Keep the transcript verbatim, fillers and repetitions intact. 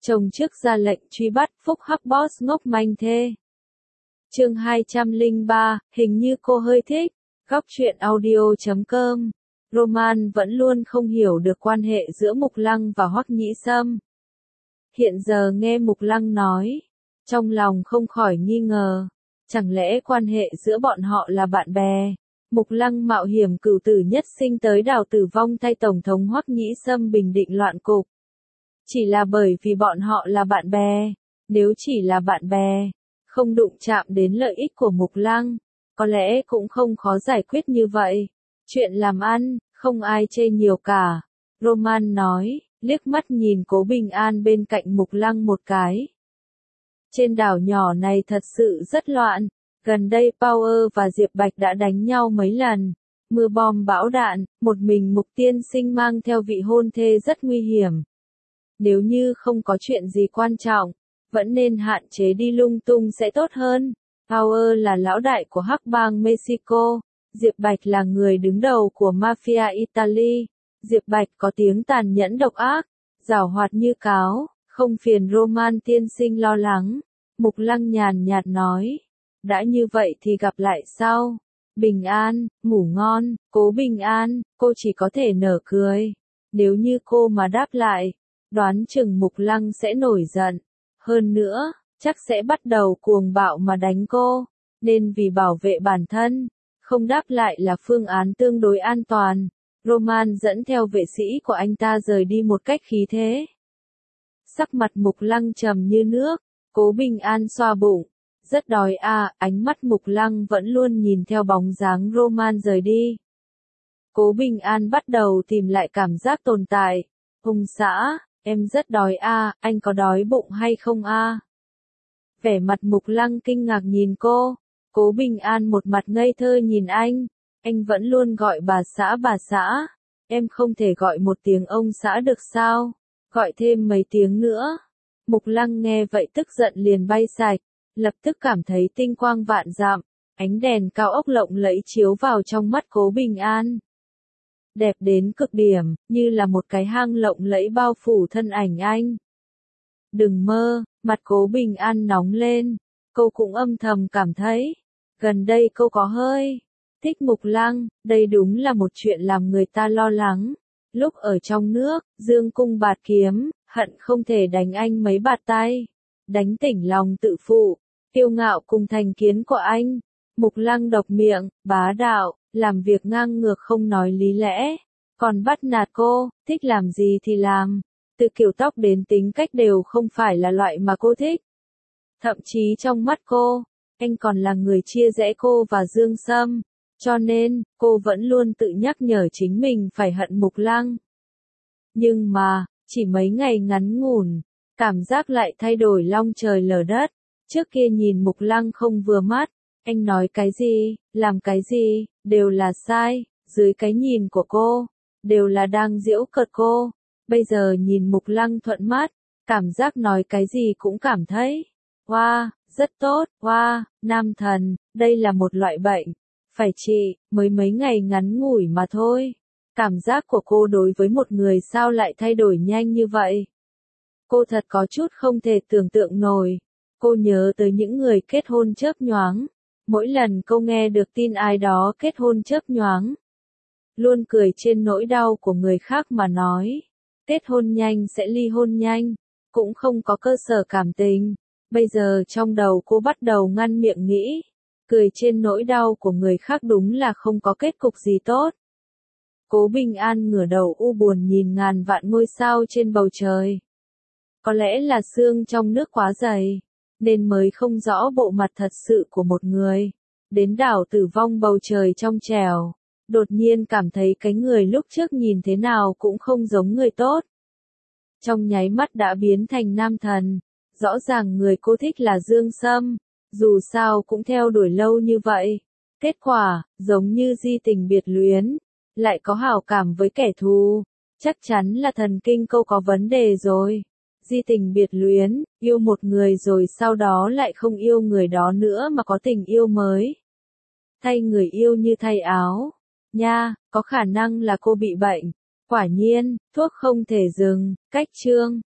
Chồng trước ra lệnh truy bắt Phúc Hắc Boss ngốc manh thê. Chương hai trăm lẻ ba, hình như cô hơi thích. Góc truyện audio chấm com. Roman vẫn luôn không hiểu được quan hệ giữa Mục Lăng và Hoắc Nhĩ Sâm. Hiện giờ nghe Mục Lăng nói, trong lòng không khỏi nghi ngờ, chẳng lẽ quan hệ giữa bọn họ là bạn bè? Mục Lăng mạo hiểm cửu tử nhất sinh tới đào tử vong thay Tổng thống Hoắc Nhĩ Sâm bình định loạn cục. Chỉ là bởi vì bọn họ là bạn bè, nếu chỉ là bạn bè, không đụng chạm đến lợi ích của Mục Lăng, có lẽ cũng không khó giải quyết như vậy. Chuyện làm ăn, không ai chê nhiều cả. Roman nói, liếc mắt nhìn Cố Bình An bên cạnh Mục Lăng một cái. Trên đảo nhỏ này thật sự rất loạn, gần đây Power và Diệp Bạch đã đánh nhau mấy lần. Mưa bom bão đạn, một mình Mục tiên sinh mang theo vị hôn thê rất nguy hiểm. Nếu như không có chuyện gì quan trọng, vẫn nên hạn chế đi lung tung sẽ tốt hơn. Power là lão đại của Hắc bang Mexico, Diệp Bạch là người đứng đầu của Mafia Italy. Diệp Bạch có tiếng tàn nhẫn độc ác, giảo hoạt như cáo, không phiền Roman tiên sinh lo lắng. Mục Lăng nhàn nhạt nói, đã như vậy thì gặp lại sau. Bình an, ngủ ngon. Cố Bình An, cô chỉ có thể nở cười. Nếu như cô mà đáp lại, đoán chừng Mục Lăng sẽ nổi giận. Hơn nữa, chắc sẽ bắt đầu cuồng bạo mà đánh cô. Nên vì bảo vệ bản thân, không đáp lại là phương án tương đối an toàn. Roman dẫn theo vệ sĩ của anh ta rời đi một cách khí thế. Sắc mặt Mục Lăng trầm như nước. Cố Bình An xoa bụng. Rất đói à, ánh mắt Mục Lăng vẫn luôn nhìn theo bóng dáng Roman rời đi. Cố Bình An bắt đầu tìm lại cảm giác tồn tại. Hùng xã, em rất đói à, anh có đói bụng hay không à? Vẻ mặt Mục Lăng kinh ngạc nhìn cô. Cố Bình An một mặt ngây thơ nhìn anh. Anh vẫn luôn gọi bà xã bà xã. Em không thể gọi một tiếng ông xã được sao? Gọi thêm mấy tiếng nữa. Mục Lăng nghe vậy tức giận liền bay sạch. Lập tức cảm thấy tinh quang vạn dặm. Ánh đèn cao ốc lộng lẫy chiếu vào trong mắt Cố Bình An. Đẹp đến cực điểm, như là một cái hang lộng lẫy bao phủ thân ảnh anh. Đừng mơ, mặt Cố Bình An nóng lên. Cô cũng âm thầm cảm thấy, gần đây cô có hơi thích Mục Lăng, đây đúng là một chuyện làm người ta lo lắng. Lúc ở trong nước, dương cung bạt kiếm, hận không thể đánh anh mấy bạt tay. Đánh tỉnh lòng tự phụ, kiêu ngạo cùng thành kiến của anh. Mục Lăng độc miệng, bá đạo, làm việc ngang ngược không nói lý lẽ. Còn bắt nạt cô, thích làm gì thì làm. Từ kiểu tóc đến tính cách đều không phải là loại mà cô thích. Thậm chí trong mắt cô, anh còn là người chia rẽ cô và Dương Sâm. Cho nên, cô vẫn luôn tự nhắc nhở chính mình phải hận Mục Lăng. Nhưng mà, chỉ mấy ngày ngắn ngủn, cảm giác lại thay đổi long trời lở đất. Trước kia nhìn Mục Lăng không vừa mắt, anh nói cái gì, làm cái gì, đều là sai, dưới cái nhìn của cô, đều là đang giễu cợt cô. Bây giờ nhìn Mục Lăng thuận mắt, cảm giác nói cái gì cũng cảm thấy, wow, rất tốt, wow, nam thần, đây là một loại bệnh, phải trị, mới mấy ngày ngắn ngủi mà thôi. Cảm giác của cô đối với một người sao lại thay đổi nhanh như vậy? Cô thật có chút không thể tưởng tượng nổi. Cô nhớ tới những người kết hôn chớp nhoáng. Mỗi lần cô nghe được tin ai đó kết hôn chớp nhoáng, luôn cười trên nỗi đau của người khác mà nói. Kết hôn nhanh sẽ ly hôn nhanh, cũng không có cơ sở cảm tình. Bây giờ trong đầu cô bắt đầu ngăn miệng nghĩ, cười trên nỗi đau của người khác đúng là không có kết cục gì tốt. Cố Bình An ngửa đầu u buồn nhìn ngàn vạn ngôi sao trên bầu trời. Có lẽ là sương trong nước quá dày, nên mới không rõ bộ mặt thật sự của một người. Đến đảo tử vong bầu trời trong trẻo, đột nhiên cảm thấy cái người lúc trước nhìn thế nào cũng không giống người tốt. Trong nháy mắt đã biến thành nam thần, rõ ràng người cô thích là Dương Sâm, dù sao cũng theo đuổi lâu như vậy. Kết quả, giống như di tình biệt luyến, lại có hảo cảm với kẻ thù, chắc chắn là thần kinh cô có vấn đề rồi. Di tình biệt luyến, yêu một người rồi sau đó lại không yêu người đó nữa mà có tình yêu mới. Thay người yêu như thay áo. Nha, có khả năng là cô bị bệnh. Quả nhiên, thuốc không thể dừng. Cách chương.